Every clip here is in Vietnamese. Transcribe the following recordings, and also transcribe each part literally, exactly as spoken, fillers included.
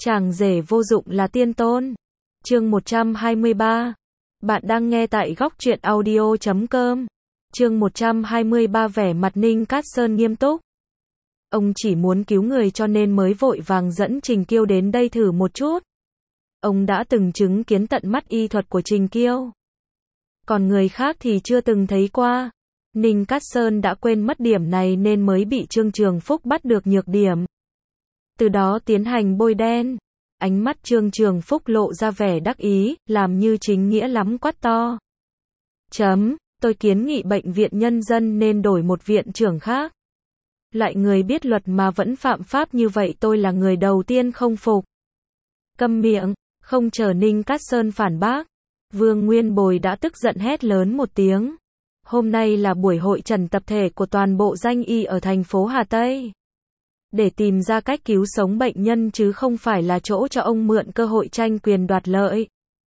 Chàng rể vô dụng là tiên tôn. Chương một trăm hai mươi ba. Bạn đang nghe tại góc truyện audio chấm com. Chương một trăm hai mươi ba. Vẻ mặt Ninh Cát Sơn nghiêm túc. Ông chỉ muốn cứu người cho nên mới vội vàng dẫn Trình Kiêu đến đây thử một chút. Ông đã từng chứng kiến tận mắt y thuật của Trình Kiêu. Còn người khác thì chưa từng thấy qua. Ninh Cát Sơn đã quên mất điểm này nên mới bị Trương Trường Phúc bắt được nhược điểm. Từ đó tiến hành bôi đen. Ánh mắt Trương Trường Phúc lộ ra vẻ đắc ý, làm như chính nghĩa lắm quát to. Chấm, tôi kiến nghị bệnh viện nhân dân nên đổi một viện trưởng khác. Lại người biết luật mà vẫn phạm pháp như vậy tôi là người đầu tiên không phục. Câm miệng, không chờ Ninh Cát Sơn phản bác. Vương Nguyên Bồi đã tức giận hét lớn một tiếng. Hôm nay là buổi hội trần tập thể của toàn bộ danh y ở thành phố Hà Tây. Để tìm ra cách cứu sống bệnh nhân chứ không phải là chỗ cho ông mượn cơ hội tranh quyền đoạt lợi.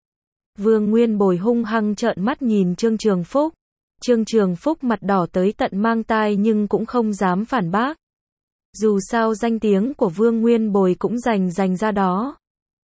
Vương Nguyên Bồi hung hăng trợn mắt nhìn Trương Trường Phúc. Trương Trường Phúc mặt đỏ tới tận mang tai nhưng cũng không dám phản bác. Dù sao danh tiếng của Vương Nguyên Bồi cũng rành rành ra đó.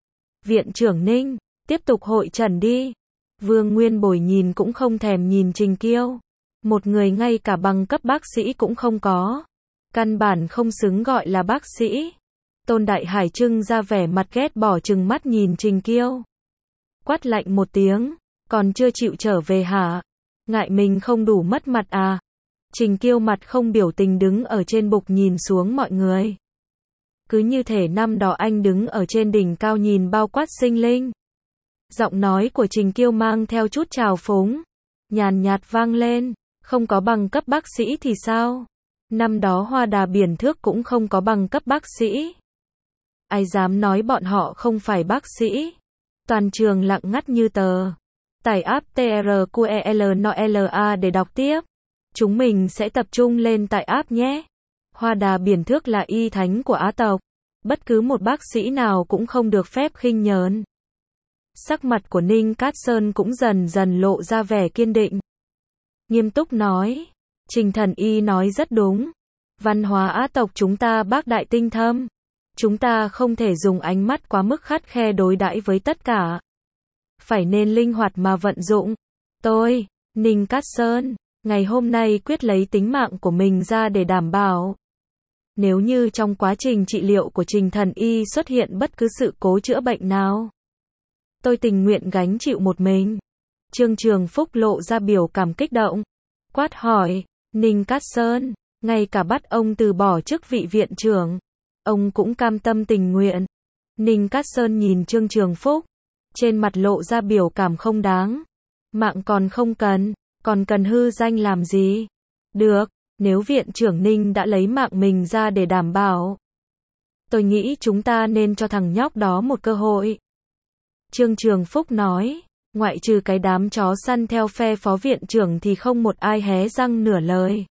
Viện trưởng Ninh, tiếp tục hội trần đi. Vương Nguyên Bồi nhìn cũng không thèm nhìn Trình Kiêu. Một người ngay cả bằng cấp bác sĩ cũng không có. Căn bản không xứng gọi là bác sĩ. Tôn Đại Hải trưng ra vẻ mặt ghét bỏ trừng mắt nhìn Trình Kiêu. Quát lạnh một tiếng, còn chưa chịu trở về hả? Ngại mình không đủ mất mặt à? Trình Kiêu mặt không biểu tình đứng ở trên bục nhìn xuống mọi người. Cứ như thể năm đó anh đứng ở trên đỉnh cao nhìn bao quát sinh linh. Giọng nói của Trình Kiêu mang theo chút trào phúng, nhàn nhạt vang lên, không có bằng cấp bác sĩ thì sao? Năm đó Hoa Đà Biển Thước cũng không có bằng cấp bác sĩ. Ai dám nói bọn họ không phải bác sĩ? Toàn trường lặng ngắt như tờ. Tải app tê rờ quy e lờ en o lờ a để đọc tiếp. Chúng mình sẽ tập trung lên tại app nhé. Hoa Đà Biển Thước là y thánh của Á tộc. Bất cứ một bác sĩ nào cũng không được phép khinh nhờn. Sắc mặt của Ninh Cát Sơn cũng dần dần lộ ra vẻ kiên định. Nghiêm túc nói. Trình thần y nói rất đúng. Văn hóa Á tộc chúng ta bác đại tinh thâm. Chúng ta không thể dùng ánh mắt quá mức khắt khe đối đãi với tất cả. Phải nên linh hoạt mà vận dụng. Tôi, Ninh Cát Sơn, ngày hôm nay quyết lấy tính mạng của mình ra để đảm bảo. Nếu như trong quá trình trị liệu của Trình thần y xuất hiện bất cứ sự cố chữa bệnh nào, tôi tình nguyện gánh chịu một mình. Trương Trường Phúc lộ ra biểu cảm kích động. Quát hỏi, Ninh Cát Sơn, ngay cả bắt ông từ bỏ chức vị viện trưởng, ông cũng cam tâm tình nguyện. Ninh Cát Sơn nhìn Trương Trường Phúc, trên mặt lộ ra biểu cảm không đáng. Mạng còn không cần, còn cần hư danh làm gì? Được, nếu viện trưởng Ninh đã lấy mạng mình ra để đảm bảo, tôi nghĩ chúng ta nên cho thằng nhóc đó một cơ hội. Trương Trường Phúc nói, ngoại trừ cái đám chó săn theo phe phó viện trưởng thì không một ai hé răng nửa lời.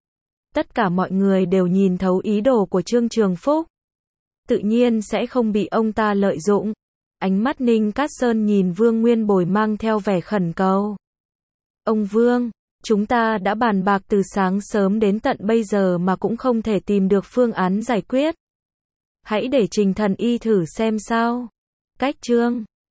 Tất cả mọi người đều nhìn thấu ý đồ của Trương Trường Phúc. Tự nhiên sẽ không bị ông ta lợi dụng. Ánh mắt Ninh Cát Sơn nhìn Vương Nguyên Bồi mang theo vẻ khẩn cầu. Ông Vương, chúng ta đã bàn bạc từ sáng sớm đến tận bây giờ mà cũng không thể tìm được phương án giải quyết. Hãy để Trình thần y thử xem sao. Cách Trương